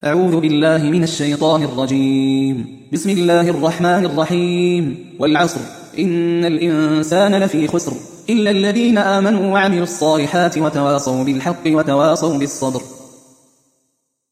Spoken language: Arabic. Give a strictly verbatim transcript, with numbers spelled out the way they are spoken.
أعوذ بالله من الشيطان الرجيم. بسم الله الرحمن الرحيم. والعصر إن الإنسان لفي خسر إلا الذين آمنوا وعملوا الصالحات وتواصوا بالحق وتواصوا بالصبر.